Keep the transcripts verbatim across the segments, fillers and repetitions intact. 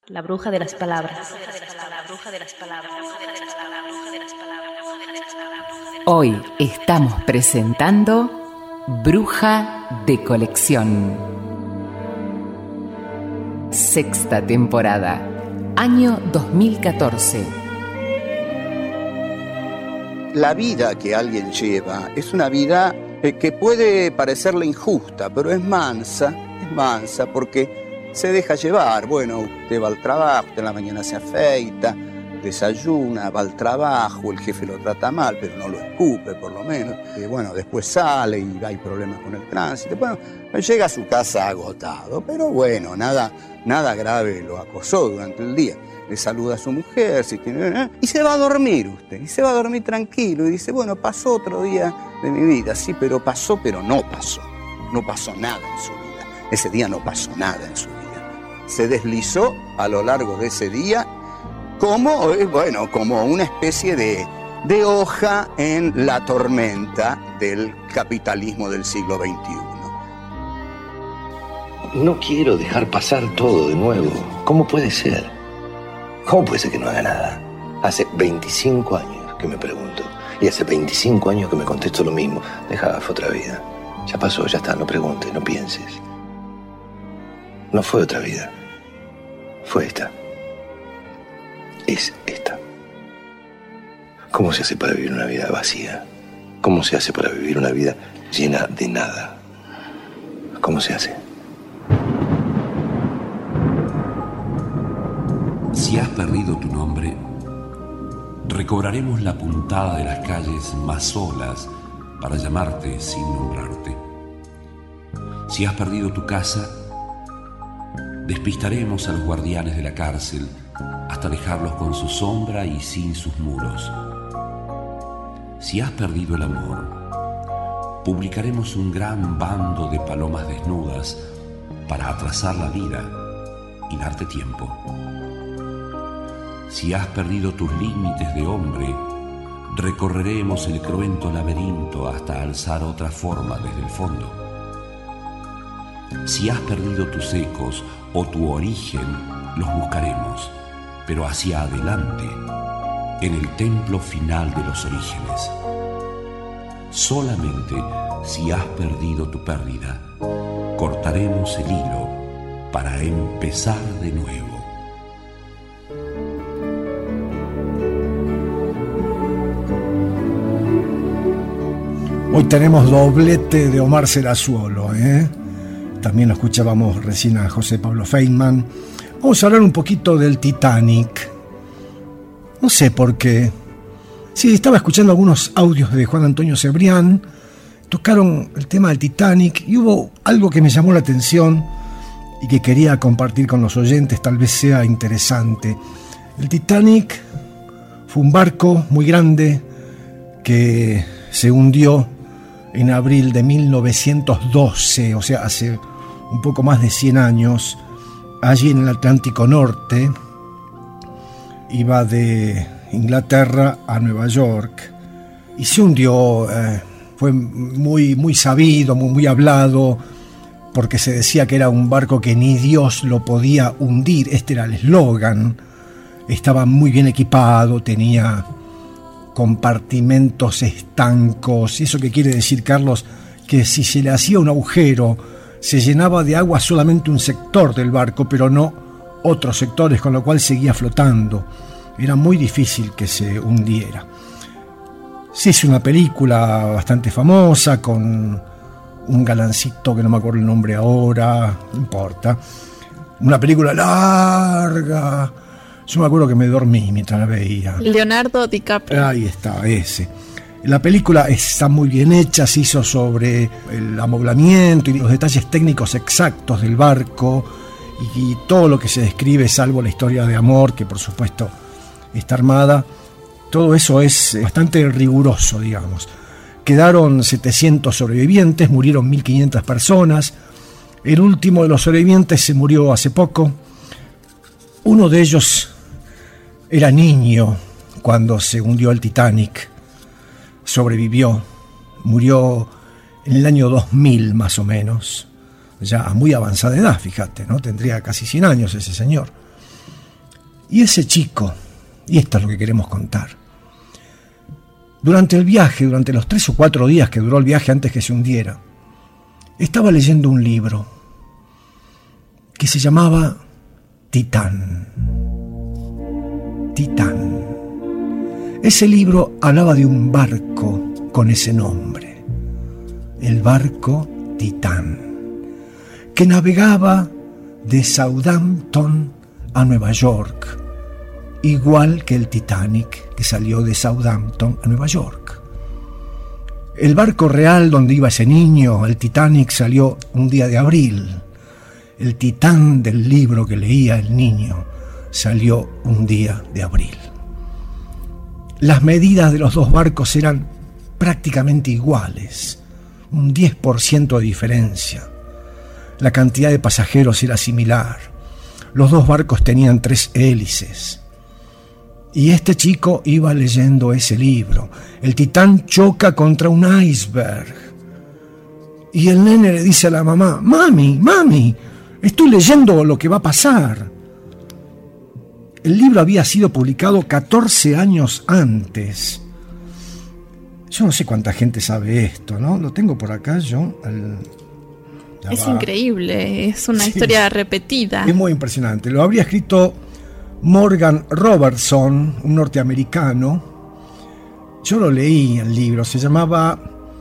La bruja de las palabras. Hoy estamos presentando Bruja de Colección. Sexta temporada, año dos mil catorce. La vida que alguien lleva es una vida que puede parecerle injusta, pero es mansa, es mansa porque se deja llevar. Bueno, usted va al trabajo, usted en la mañana se afeita, desayuna, va al trabajo, el jefe lo trata mal, pero no lo escupe por lo menos. Y bueno, después sale y hay problemas con el tránsito. Bueno, llega a su casa agotado, pero bueno, nada, nada grave lo acosó durante el día. Le saluda a su mujer, si tiene, y se va a dormir usted, y se va a dormir tranquilo, y dice, bueno, pasó otro día de mi vida, sí, pero pasó, pero no pasó. No pasó nada en su vida. Ese día no pasó nada en su vida. Se deslizó a lo largo de ese día como, bueno, como una especie de, de hoja en la tormenta del capitalismo del siglo veintiuno. No quiero dejar pasar todo de nuevo. ¿Cómo puede ser? ¿Cómo puede ser que no haga nada? Hace veinticinco años que me pregunto. Y hace veinticinco años que me contesto lo mismo. Deja, fue otra vida. Ya pasó, ya está, no preguntes, no pienses. No fue otra vida. Fue esta. Es esta. ¿Cómo se hace para vivir una vida vacía? ¿Cómo se hace para vivir una vida llena de nada? ¿Cómo se hace? Si has perdido tu nombre, recobraremos la puntada de las calles más solas para llamarte sin nombrarte. Si has perdido tu casa, despistaremos a los guardianes de la cárcel hasta dejarlos con su sombra y sin sus muros. Si has perdido el amor, publicaremos un gran bando de palomas desnudas para atrasar la vida y darte tiempo. Si has perdido tus límites de hombre, recorreremos el cruento laberinto hasta alzar otra forma desde el fondo. Si has perdido tus ecos o tu origen, los buscaremos, pero hacia adelante, en el templo final de los orígenes. Solamente si has perdido tu pérdida, cortaremos el hilo para empezar de nuevo. Hoy tenemos doblete de Omar Serazuolo, ¿eh? También lo escuchábamos recién a José Pablo Feynman. Vamos a hablar un poquito del Titanic. No sé por qué. Sí, estaba escuchando algunos audios de Juan Antonio Cebrián. Tocaron el tema del Titanic y hubo algo que me llamó la atención y que quería compartir con los oyentes, tal vez sea interesante. El Titanic fue un barco muy grande que se hundió en abril de mil novecientos doce, o sea, hace un poco más de cien años, allí en el Atlántico Norte. Iba de Inglaterra a Nueva York y se hundió. Eh, fue muy, muy sabido, muy, muy hablado, porque se decía que era un barco que ni Dios lo podía hundir. Este era el eslogan. Estaba muy bien equipado, tenía compartimentos estancos. ¿Eso qué quiere decir, Carlos? Que si se le hacía un agujero, se llenaba de agua solamente un sector del barco, pero no otros sectores, con lo cual seguía flotando. Era muy difícil que se hundiera. Se hizo una película bastante famosa con un galancito que no me acuerdo el nombre ahora, no importa. Una película larga. Yo me acuerdo que me dormí mientras la veía. Leonardo DiCaprio. Ahí está, ese. La película está muy bien hecha, se hizo sobre el amoblamiento y los detalles técnicos exactos del barco y, y todo lo que se describe, salvo la historia de amor, que por supuesto está armada. Todo eso es bastante riguroso, digamos. Quedaron setecientos sobrevivientes, murieron mil quinientas personas. El último de los sobrevivientes se murió hace poco. Uno de ellos era niño cuando se hundió el Titanic. Sobrevivió, murió en el año dos mil más o menos, ya a muy avanzada edad, fíjate, ¿no? Tendría casi cien años ese señor. Y ese chico, y esto es lo que queremos contar, durante el viaje, durante los tres o cuatro días que duró el viaje antes que se hundiera, estaba leyendo un libro que se llamaba Titán. Titán. Ese libro hablaba de un barco con ese nombre, el barco Titán, que navegaba de Southampton a Nueva York, igual que el Titanic, que salió de Southampton a Nueva York. El barco real donde iba ese niño, el Titanic, salió un día de abril. El Titán del libro que leía el niño salió un día de abril. Las medidas de los dos barcos eran prácticamente iguales, un diez por ciento de diferencia. La cantidad de pasajeros era similar. Los dos barcos tenían tres hélices. Y este chico iba leyendo ese libro. El Titán choca contra un iceberg. Y el nene le dice a la mamá: Mami, mami, estoy leyendo lo que va a pasar. El libro había sido publicado catorce años antes. Yo no sé cuánta gente sabe esto, ¿no? Lo tengo por acá yo. El... Es va. Increíble, es una sí. historia repetida. Es muy impresionante. Lo habría escrito Morgan Robertson, un norteamericano. Yo lo leí el libro, se llamaba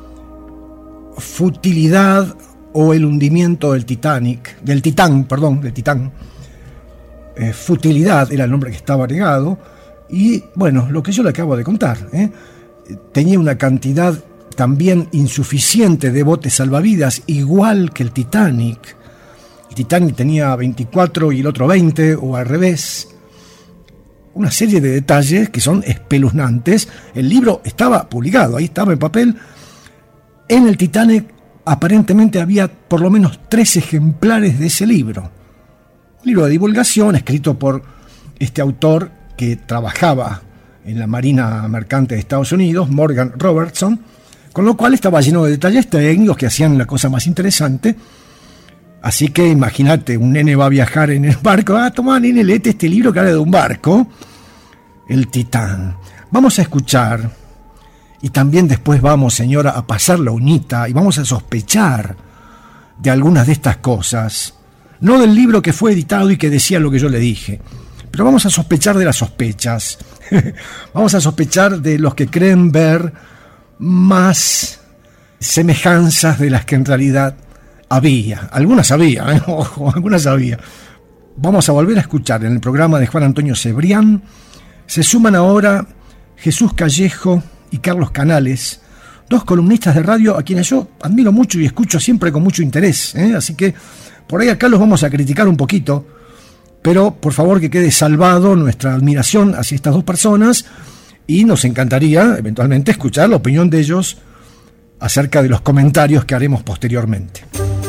Futilidad o el hundimiento del Titanic, del Titán, perdón, del Titán. Eh, Futilidad era el nombre que estaba agregado. Y bueno, lo que yo le acabo de contar, ¿eh? tenía una cantidad también insuficiente de botes salvavidas, igual que el Titanic. El Titanic tenía veinticuatro y el otro veinte, o al revés. Una serie de detalles que son espeluznantes. El libro estaba publicado, ahí estaba en papel. En el Titanic aparentemente había por lo menos tres ejemplares de ese libro. Un libro de divulgación escrito por este autor que trabajaba en la Marina Mercante de Estados Unidos, Morgan Robertson, con lo cual estaba lleno de detalles técnicos que hacían la cosa más interesante. Así que imagínate, un nene va a viajar en el barco. Ah, toma, nene, léete este libro que habla de un barco, el Titán. Vamos a escuchar, y también después vamos, señora, a pasar la uñita y vamos a sospechar de algunas de estas cosas. No del libro que fue editado y que decía lo que yo le dije, pero vamos a sospechar de las sospechas. Vamos a sospechar de los que creen ver más semejanzas de las que en realidad había. Algunas había, ¿eh? Ojo, algunas había. Vamos a volver a escuchar en el programa de Juan Antonio Cebrián. Se suman ahora Jesús Callejo y Carlos Canales, dos columnistas de radio a quienes yo admiro mucho y escucho siempre con mucho interés, ¿eh? Así que por ahí acá los vamos a criticar un poquito, pero por favor que quede salvado nuestra admiración hacia estas dos personas, y nos encantaría eventualmente escuchar la opinión de ellos acerca de los comentarios que haremos posteriormente.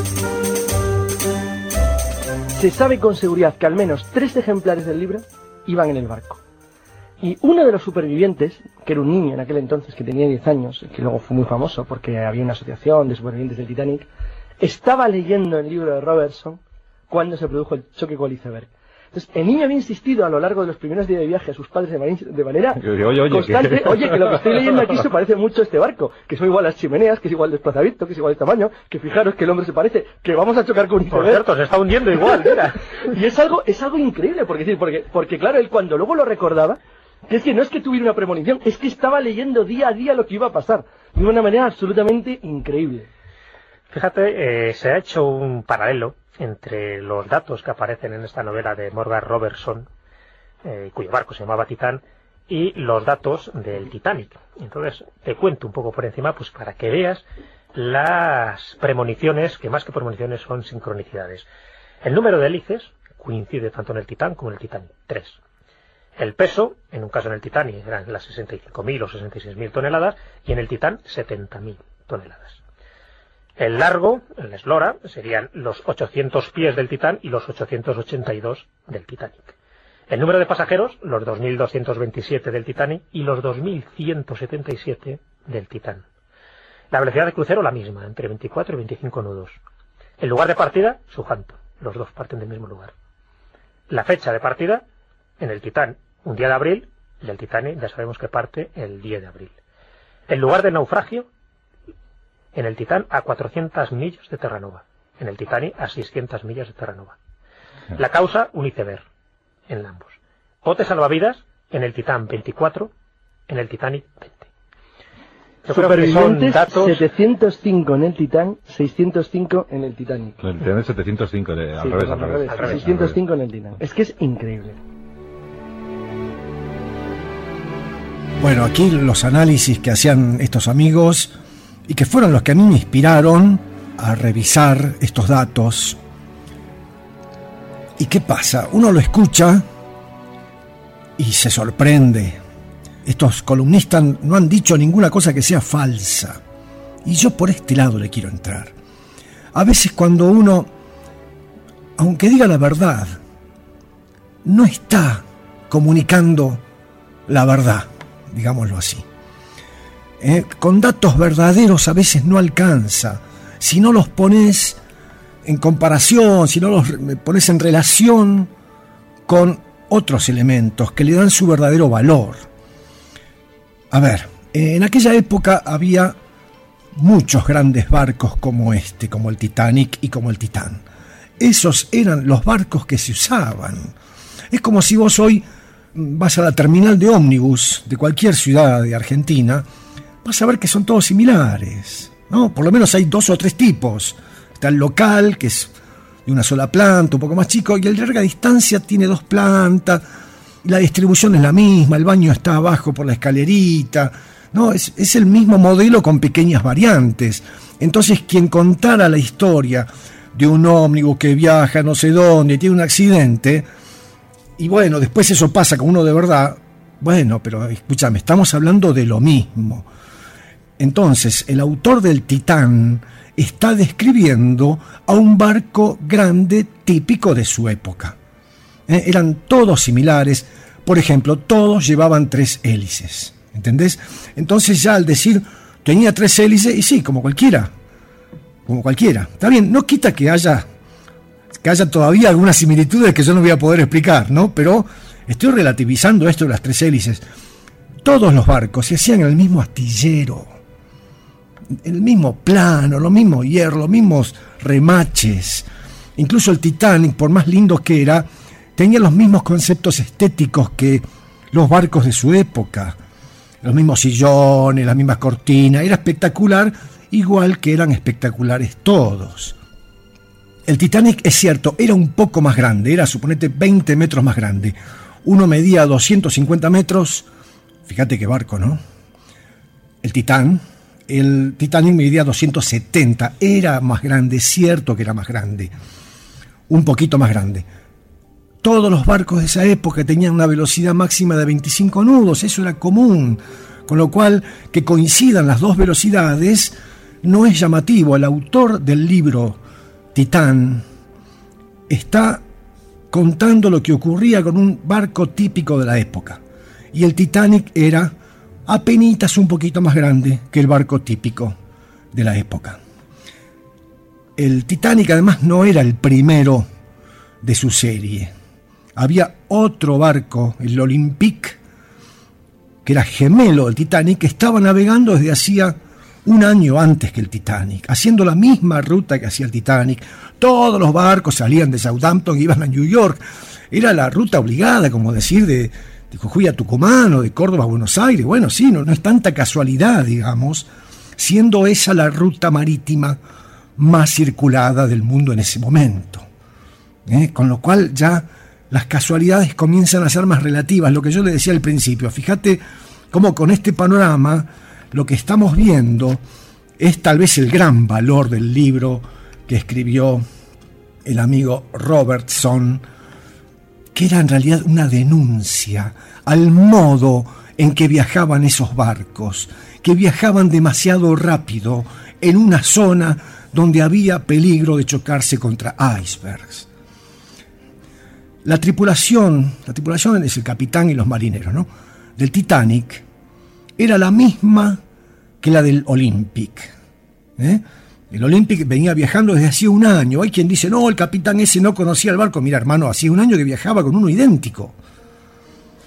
Se sabe con seguridad que al menos tres ejemplares del libro iban en el barco. Y uno de los supervivientes, que era un niño en aquel entonces que tenía diez años, que luego fue muy famoso porque había una asociación de supervivientes del Titanic, estaba leyendo el libro de Robertson cuando se produjo el choque con el iceberg. Entonces, el niño había insistido a lo largo de los primeros días de viaje a sus padres de manera, de manera oye, oye, constante, que... oye, que lo que estoy leyendo aquí se parece mucho a este barco, que son igual las chimeneas, que es igual el desplazamiento, que es igual el tamaño, que fijaros que el hombre se parece, que vamos a chocar con un iceberg. Por cierto, se está hundiendo igual, mira. Y es algo, es algo increíble, porque, decir, porque, porque claro, él cuando luego lo recordaba, que es que no es que tuviera una premonición, es que estaba leyendo día a día lo que iba a pasar, de una manera absolutamente increíble. Fíjate, eh, se ha hecho un paralelo entre los datos que aparecen en esta novela de Morgan Robertson, eh, cuyo barco se llamaba Titán, y los datos del Titanic. Entonces, te cuento un poco por encima, pues para que veas las premoniciones, que más que premoniciones son sincronicidades. El número de hélices coincide tanto en el Titán como en el Titanic, tres. El peso, en un caso en el Titanic eran las sesenta y cinco mil o sesenta y seis mil toneladas, y en el Titán setenta mil toneladas. El largo, el eslora, serían los ochocientos pies del Titán y los ochocientos ochenta y dos del Titanic. El número de pasajeros, los dos mil doscientos veintisiete del Titanic y los dos mil ciento setenta y siete del Titán. La velocidad de crucero la misma, entre veinticuatro y veinticinco nudos. El lugar de partida, Southampton. Los dos parten del mismo lugar. La fecha de partida, en el Titán un día de abril y el Titanic ya sabemos que parte el diez de abril. El lugar del naufragio en el Titán a cuatrocientas millas de Terranova, en el Titanic a seiscientas millas de Terranova. La causa, un iceberg en ambos. Botes salvavidas en el Titán veinticuatro, en el Titanic veinte. Yo creo que son datos... setecientos cinco en el Titán, seiscientos cinco en el Titanic. No, tiene setecientos cinco, al, sí, revés, al, al revés, al revés. seiscientos cinco en el Titán. Es que es increíble. Bueno, aquí los análisis que hacían estos amigos y que fueron los que a mí me inspiraron a revisar estos datos. ¿Y qué pasa? Uno lo escucha y se sorprende. Estos columnistas no han dicho ninguna cosa que sea falsa. Y yo por este lado le quiero entrar. A veces cuando uno, aunque diga la verdad, no está comunicando la verdad, digámoslo así. Eh, con datos verdaderos a veces no alcanza. Si no los pones en comparación, si no los pones en relación con otros elementos que le dan su verdadero valor. A ver, en aquella época había muchos grandes barcos como este, como el Titanic y como el Titán. Esos eran los barcos que se usaban. Es como si vos hoy vas a la terminal de ómnibus de cualquier ciudad de Argentina, vas a ver que son todos similares, ¿no? Por lo menos hay dos o tres tipos. Está el local, que es de una sola planta, un poco más chico, y el de larga distancia tiene dos plantas, y la distribución es la misma, el baño está abajo por la escalerita, ¿no? Es, es el mismo modelo con pequeñas variantes. Entonces, quien contara la historia de un ómnibus que viaja no sé dónde y tiene un accidente, y bueno, después eso pasa con uno de verdad, bueno, pero escúchame, estamos hablando de lo mismo. Entonces, el autor del Titán está describiendo a un barco grande típico de su época. Eh, eran todos similares, por ejemplo, todos llevaban tres hélices, ¿entendés? Entonces ya al decir tenía tres hélices, y sí, como cualquiera, como cualquiera, está bien, no quita que haya, que haya todavía algunas similitudes que yo no voy a poder explicar, ¿no? Pero estoy relativizando esto de las tres hélices. Todos los barcos se hacían en el mismo astillero, el mismo plano, los mismos hierros, los mismos remaches. Incluso el Titanic, por más lindo que era, tenía los mismos conceptos estéticos que los barcos de su época. Los mismos sillones, las mismas cortinas. Era espectacular, igual que eran espectaculares todos. El Titanic, es cierto, era un poco más grande, era, suponete, veinte metros más grande. Uno medía doscientos cincuenta metros. Fíjate qué barco, ¿no? El Titán, el Titanic medía doscientos setenta. Era más grande, es cierto que era más grande. Un poquito más grande. Todos los barcos de esa época tenían una velocidad máxima de veinticinco nudos, eso era común, con lo cual que coincidan las dos velocidades no es llamativo. El autor del libro Titán está contando lo que ocurría con un barco típico de la época, y el Titanic era apenitas un poquito más grande que el barco típico de la época. El Titanic además no era el primero de su serie. Había otro barco, el Olympique, que era gemelo del Titanic, que estaba navegando desde hacía un año antes que el Titanic, haciendo la misma ruta que hacía el Titanic. Todos los barcos salían de Southampton y iban a New York. Era la ruta obligada, como decir, de, de Jujuy a Tucumán o de Córdoba a Buenos Aires. Bueno, sí, no, no es tanta casualidad, digamos, siendo esa la ruta marítima más circulada del mundo en ese momento. ¿Eh? Con lo cual ya las casualidades comienzan a ser más relativas, lo que yo le decía al principio. Fíjate cómo con este panorama lo que estamos viendo es tal vez el gran valor del libro que escribió el amigo Robertson, que era en realidad una denuncia al modo en que viajaban esos barcos, que viajaban demasiado rápido en una zona donde había peligro de chocarse contra icebergs. La tripulación, la tripulación es el capitán y los marineros, ¿no?, del Titanic, era la misma que la del Olympic. ¿eh? El Olympic venía viajando desde hacía un año. Hay quien dice, no, el capitán ese no conocía el barco. Mira, hermano, hacía un año que viajaba con uno idéntico.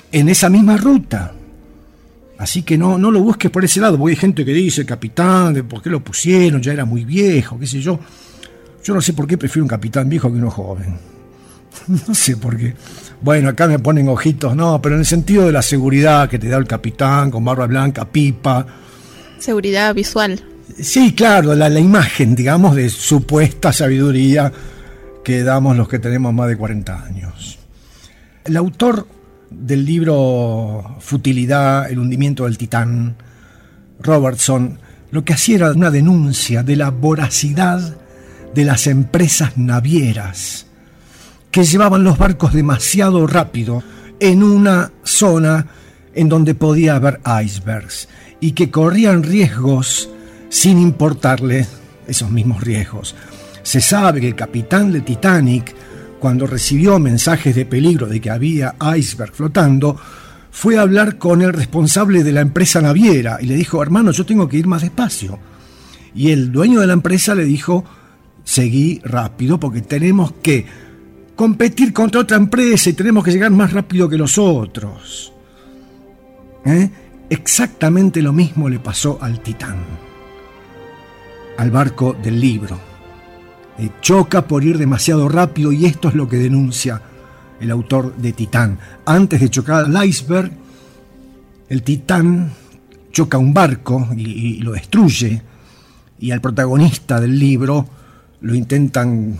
en esa misma ruta. Así que no, no lo busques por ese lado, porque hay gente que dice, capitán, ¿de por qué lo pusieron? Ya era muy viejo, qué sé yo. Yo no sé por qué prefiero un capitán viejo que uno joven. No sé por qué. Bueno, acá me ponen ojitos, no, pero en el sentido de la seguridad que te da el capitán, con barba blanca, pipa. Seguridad visual. Sí, claro, la, la imagen, digamos, de supuesta sabiduría que damos los que tenemos más de cuarenta años. El autor del libro Futilidad, el hundimiento del Titán, Robertson, lo que hacía era una denuncia de la voracidad de las empresas navieras que llevaban los barcos demasiado rápido en una zona en donde podía haber icebergs y que corrían riesgos sin importarle esos mismos riesgos. Se sabe que el capitán del Titanic, cuando recibió mensajes de peligro de que había iceberg flotando, fue a hablar con el responsable de la empresa naviera y le dijo, hermano, yo tengo que ir más despacio. Y el dueño de la empresa le dijo, seguí rápido porque tenemos que competir contra otra empresa y tenemos que llegar más rápido que los otros. ¿Eh? Exactamente lo mismo le pasó al Titán, al barco del libro. Eh, choca por ir demasiado rápido y esto es lo que denuncia el autor de Titán. Antes de chocar al iceberg, el Titán choca un barco y, y lo destruye, y al protagonista del libro lo intentan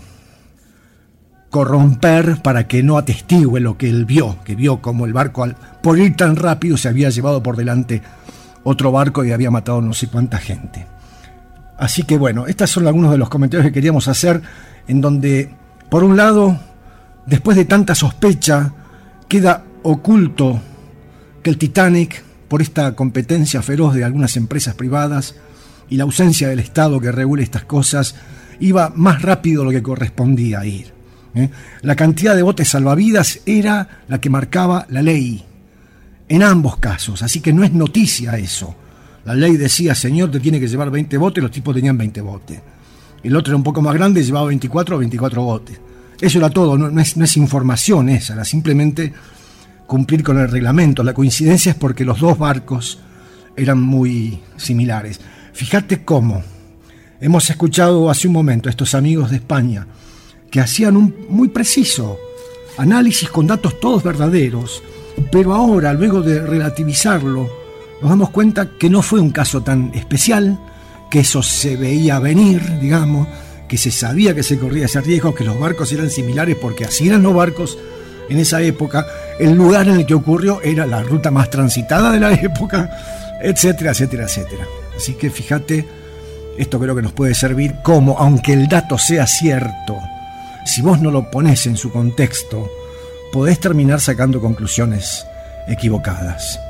corromper para que no atestigue lo que él vio, que vio como el barco, al, por ir tan rápido, se había llevado por delante otro barco y había matado no sé cuánta gente. Así que bueno, estos son algunos de los comentarios que queríamos hacer, en donde, por un lado, después de tanta sospecha, queda oculto que el Titanic, por esta competencia feroz de algunas empresas privadas y la ausencia del Estado que regule estas cosas, iba más rápido de lo que correspondía ir. ¿eh? La cantidad de botes salvavidas era la que marcaba la ley, en ambos casos, así que no es noticia eso. La ley decía, señor, te tiene que llevar veinte botes, los tipos tenían veinte botes. El otro era un poco más grande, llevaba veinticuatro o veinticuatro botes. Eso era todo, no, no, es, no es información esa, era simplemente cumplir con el reglamento. La coincidencia es porque los dos barcos eran muy similares. Fíjate cómo hemos escuchado hace un momento a estos amigos de España que hacían un muy preciso análisis con datos todos verdaderos, pero ahora, luego de relativizarlo, nos damos cuenta que no fue un caso tan especial, que eso se veía venir, digamos, que se sabía que se corría ese riesgo, que los barcos eran similares porque así eran los barcos en esa época, el lugar en el que ocurrió era la ruta más transitada de la época, etcétera, etcétera, etcétera. Así que fíjate, esto creo que nos puede servir como, aunque el dato sea cierto, si vos no lo ponés en su contexto, podés terminar sacando conclusiones equivocadas.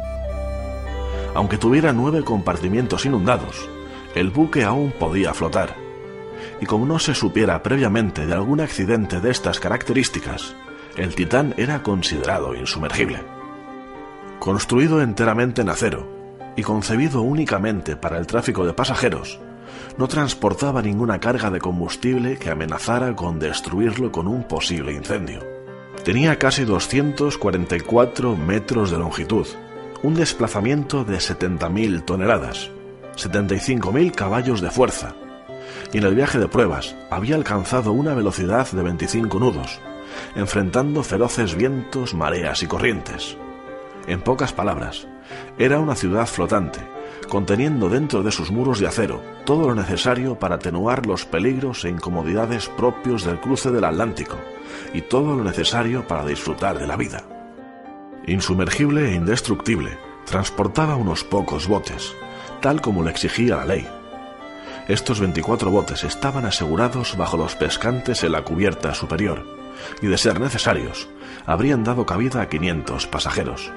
Aunque tuviera nueve compartimientos inundados, el buque aún podía flotar. Y como no se supiera previamente de algún accidente de estas características, el Titán era considerado insumergible. Construido enteramente en acero y concebido únicamente para el tráfico de pasajeros, no transportaba ninguna carga de combustible que amenazara con destruirlo con un posible incendio. Tenía casi doscientos cuarenta y cuatro metros de longitud, un desplazamiento de setenta mil toneladas, setenta y cinco mil caballos de fuerza, y en el viaje de pruebas había alcanzado una velocidad de veinticinco nudos, enfrentando feroces vientos, mareas y corrientes. En pocas palabras, era una ciudad flotante, conteniendo dentro de sus muros de acero todo lo necesario para atenuar los peligros e incomodidades propios del cruce del Atlántico, y todo lo necesario para disfrutar de la vida. Insumergible e indestructible, transportaba unos pocos botes, tal como lo exigía la ley. Estos veinticuatro botes estaban asegurados bajo los pescantes en la cubierta superior, y de ser necesarios, habrían dado cabida a quinientos pasajeros.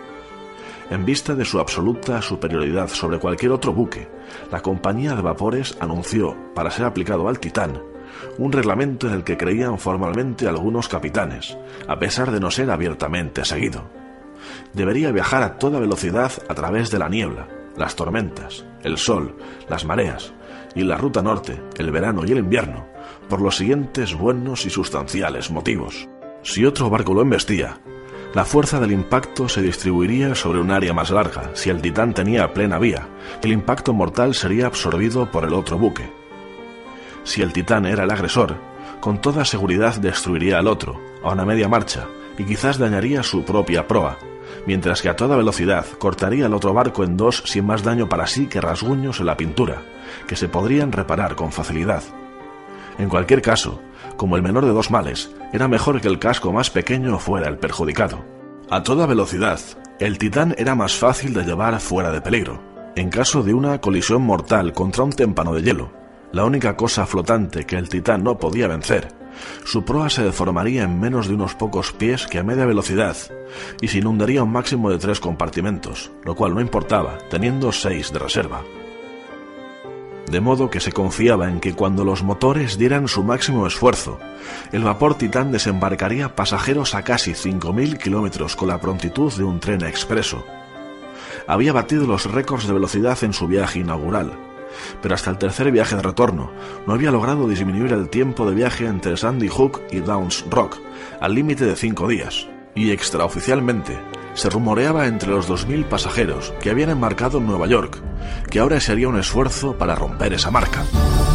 En vista de su absoluta superioridad sobre cualquier otro buque, la compañía de vapores anunció, para ser aplicado al Titán, un reglamento en el que creían formalmente algunos capitanes, a pesar de no ser abiertamente seguido. Debería viajar a toda velocidad a través de la niebla, las tormentas, el sol, las mareas, y en la ruta norte, el verano y el invierno, por los siguientes buenos y sustanciales motivos. Si otro barco lo embestía, La fuerza del impacto se distribuiría sobre un área más larga. Si el Titán tenía plena vía, el impacto mortal sería absorbido por el otro buque. Si el Titán era el agresor, con toda seguridad destruiría al otro, a una media marcha, y quizás dañaría su propia proa, mientras que a toda velocidad cortaría el otro barco en dos sin más daño para sí que rasguños en la pintura, que se podrían reparar con facilidad. En cualquier caso, como el menor de dos males, era mejor que el casco más pequeño fuera el perjudicado. A toda velocidad, el Titán era más fácil de llevar fuera de peligro. En caso de una colisión mortal contra un témpano de hielo, la única cosa flotante que el Titán no podía vencer, su proa se deformaría en menos de unos pocos pies que a media velocidad, y se inundaría un máximo de tres compartimentos, lo cual no importaba, teniendo seis de reserva. De modo que se confiaba en que cuando los motores dieran su máximo esfuerzo, el vapor Titán desembarcaría pasajeros a casi cinco mil kilómetros con la prontitud de un tren expreso. Había batido los récords de velocidad en su viaje inaugural, pero hasta el tercer viaje de retorno no había logrado disminuir el tiempo de viaje entre Sandy Hook y Downs Rock, al límite de cinco días, y extraoficialmente se rumoreaba entre los dos mil pasajeros que habían embarcado en Nueva York, que ahora se haría un esfuerzo para romper esa marca.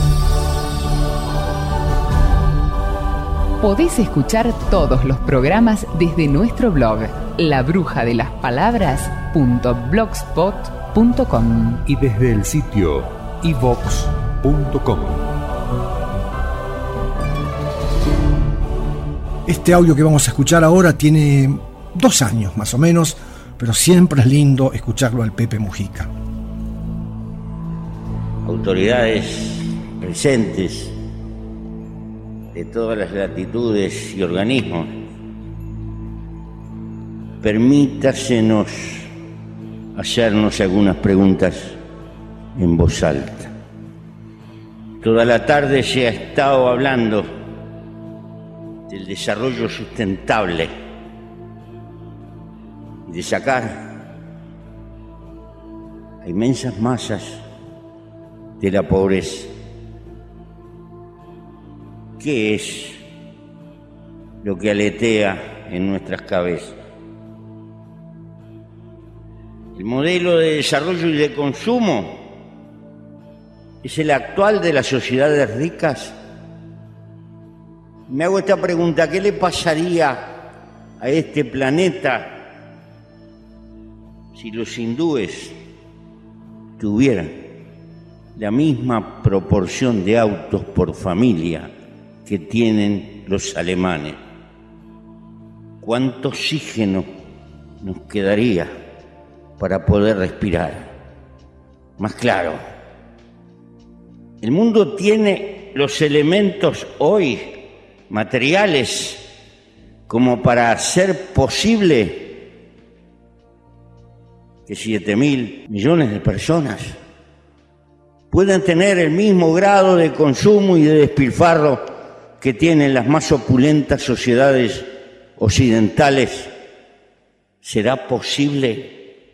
Podés escuchar todos los programas desde nuestro blog, la bruja de las palabras punto blogspot punto com, y desde el sitio i vox punto com. Este audio que vamos a escuchar ahora tiene dos años más o menos, pero siempre es lindo escucharlo al Pepe Mujica. Autoridades presentes de todas las latitudes y organismos, permítasenos hacernos algunas preguntas en voz alta. Toda la tarde se ha estado hablando del desarrollo sustentable y de sacar a inmensas masas de la pobreza. ¿Qué es lo que aletea en nuestras cabezas? El modelo de desarrollo y de consumo es el actual de las sociedades ricas. Me hago esta pregunta: ¿qué le pasaría a este planeta si los hindúes tuvieran la misma proporción de autos por familia que tienen los alemanes? ¿Cuánto oxígeno nos quedaría para poder respirar? Más claro, el mundo tiene los elementos hoy materiales como para hacer posible que siete mil millones de personas puedan tener el mismo grado de consumo y de despilfarro que tienen las más opulentas sociedades occidentales. ¿Será posible?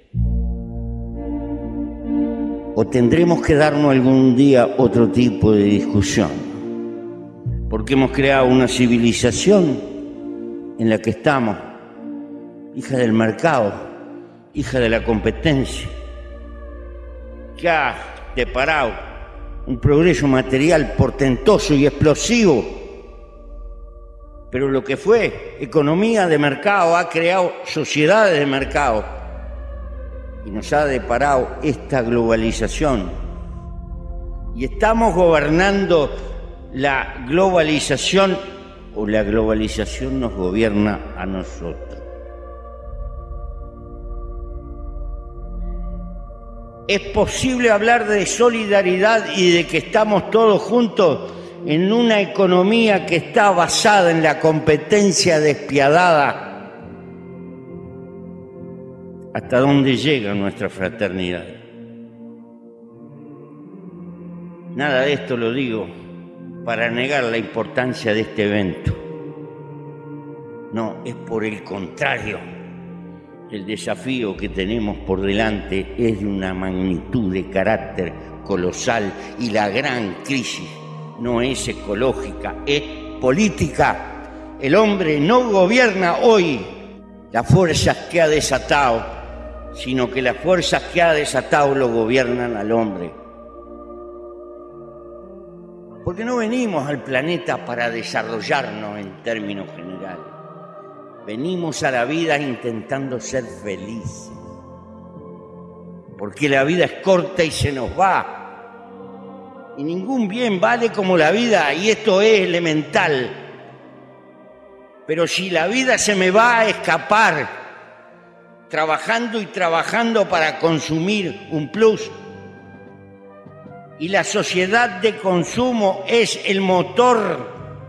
¿O tendremos que darnos algún día otro tipo de discusión? Porque hemos creado una civilización en la que estamos, hija del mercado, hija de la competencia, que ha deparado un progreso material portentoso y explosivo, pero lo que fue economía de mercado ha creado sociedades de mercado y nos ha deparado esta globalización. Y estamos gobernando la globalización, o la globalización nos gobierna a nosotros. ¿Es posible hablar de solidaridad y de que estamos todos juntos en una economía que está basada en la competencia despiadada? ¿Hasta dónde llega nuestra fraternidad? Nada de esto lo digo para negar la importancia de este evento. No, es por el contrario. El desafío que tenemos por delante es de una magnitud de carácter colosal y la gran crisis no es ecológica, es política. El hombre no gobierna hoy las fuerzas que ha desatado, sino que las fuerzas que ha desatado lo gobiernan al hombre. Porque no venimos al planeta para desarrollarnos en términos generales. Venimos a la vida intentando ser felices. Porque la vida es corta y se nos va. Y ningún bien vale como la vida, y esto es elemental. Pero si la vida se me va a escapar, trabajando y trabajando para consumir un plus, y la sociedad de consumo es el motor,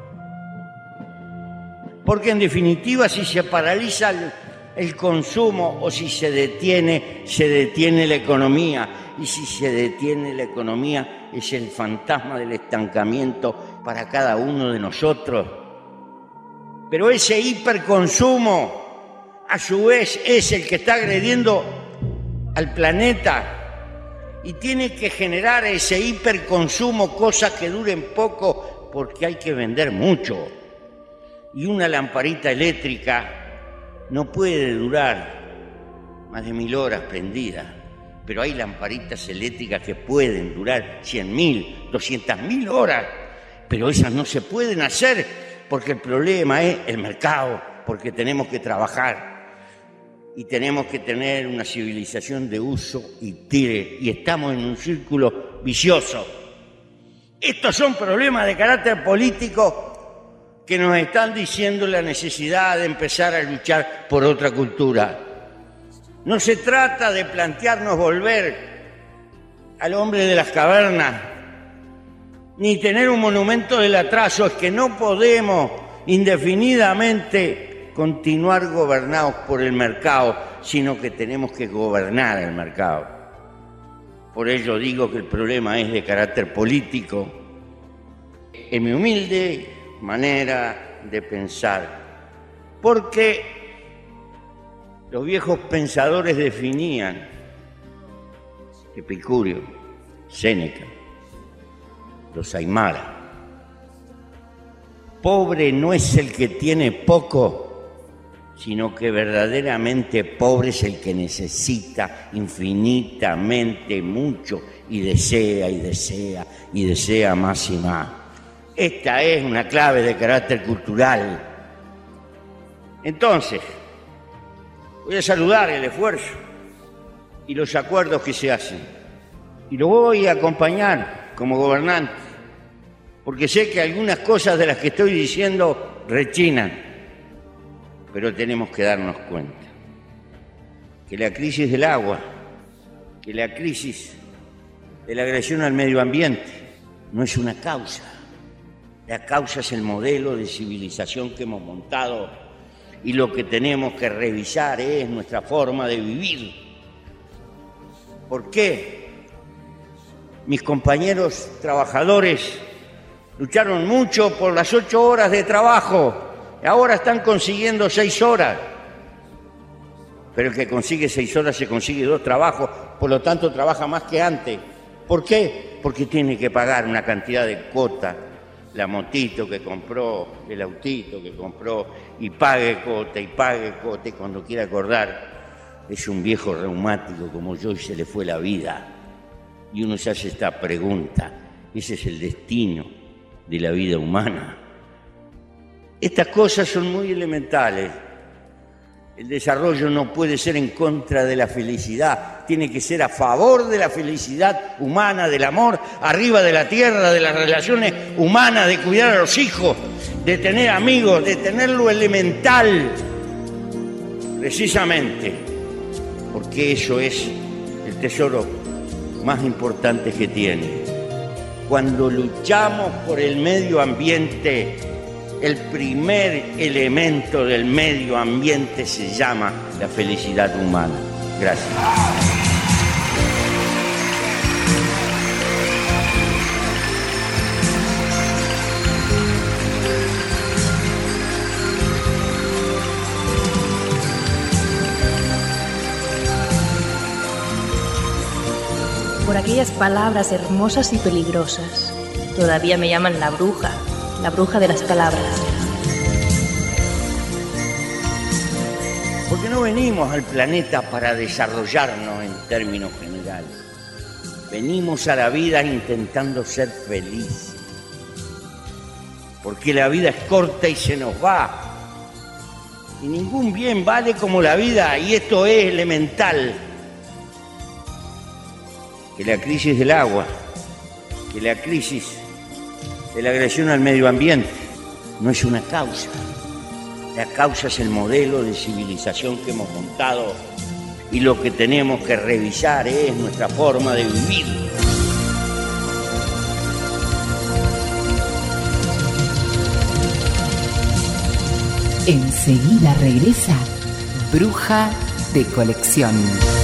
porque en definitiva si se paraliza el, el consumo o si se detiene, se detiene la economía, y si se detiene la economía es el fantasma del estancamiento para cada uno de nosotros. Pero ese hiperconsumo a su vez es el que está agrediendo al planeta. Y tiene que generar ese hiperconsumo, cosas que duren poco, porque hay que vender mucho. Y una lamparita eléctrica no puede durar más de mil horas prendida. Pero hay lamparitas eléctricas que pueden durar cien mil, doscientas mil horas. Pero esas no se pueden hacer porque el problema es el mercado, porque tenemos que trabajar. Y tenemos que tener una civilización de uso y tire, y estamos en un círculo vicioso. Estos son problemas de carácter político que nos están diciendo la necesidad de empezar a luchar por otra cultura. No se trata de plantearnos volver al hombre de las cavernas, ni tener un monumento del atraso. Es que no podemos indefinidamente continuar gobernados por el mercado, sino que tenemos que gobernar el mercado. Por ello digo que el problema es de carácter político. En mi humilde manera de pensar, porque los viejos pensadores definían, Epicurio, Séneca, los Aymara, pobre no es el que tiene poco, sino que verdaderamente pobre es el que necesita infinitamente mucho y desea y desea y desea más y más. Esta es una clave de carácter cultural. Entonces, voy a saludar el esfuerzo y los acuerdos que se hacen. Y lo voy a acompañar como gobernante, porque sé que algunas cosas de las que estoy diciendo rechinan. Pero tenemos que darnos cuenta que la crisis del agua, que la crisis de la agresión al medio ambiente no es una causa. La causa es el modelo de civilización que hemos montado, y lo que tenemos que revisar es nuestra forma de vivir. ¿Por qué? Mis compañeros trabajadores lucharon mucho por las ocho horas de trabajo. Ahora están consiguiendo seis horas. Pero el que consigue seis horas se consigue dos trabajos, por lo tanto trabaja más que antes. ¿Por qué? Porque tiene que pagar una cantidad de cuota, la motito que compró, el autito que compró, y pague cuota, y pague cuota, y cuando quiera acordar, es un viejo reumático como yo y se le fue la vida. Y uno se hace esta pregunta, ¿ese es el destino de la vida humana? Estas cosas son muy elementales. El desarrollo no puede ser en contra de la felicidad, tiene que ser a favor de la felicidad humana, del amor arriba de la tierra, de las relaciones humanas, de cuidar a los hijos, de tener amigos, de tener lo elemental, precisamente porque eso es el tesoro más importante que tiene. Cuando luchamos por el medio ambiente, el primer elemento del medio ambiente se llama la felicidad humana. Gracias. Por aquellas palabras hermosas y peligrosas, todavía me llaman la bruja. La bruja de las palabras. Porque no venimos al planeta para desarrollarnos en términos generales. Venimos a la vida intentando ser felices. Porque la vida es corta y se nos va. Y ningún bien vale como la vida, y esto es elemental. Que la crisis del agua, que la crisis de la agresión al medio ambiente no es una causa. La causa es el modelo de civilización que hemos montado, y lo que tenemos que revisar es nuestra forma de vivir. Enseguida regresa Bruja de Colección.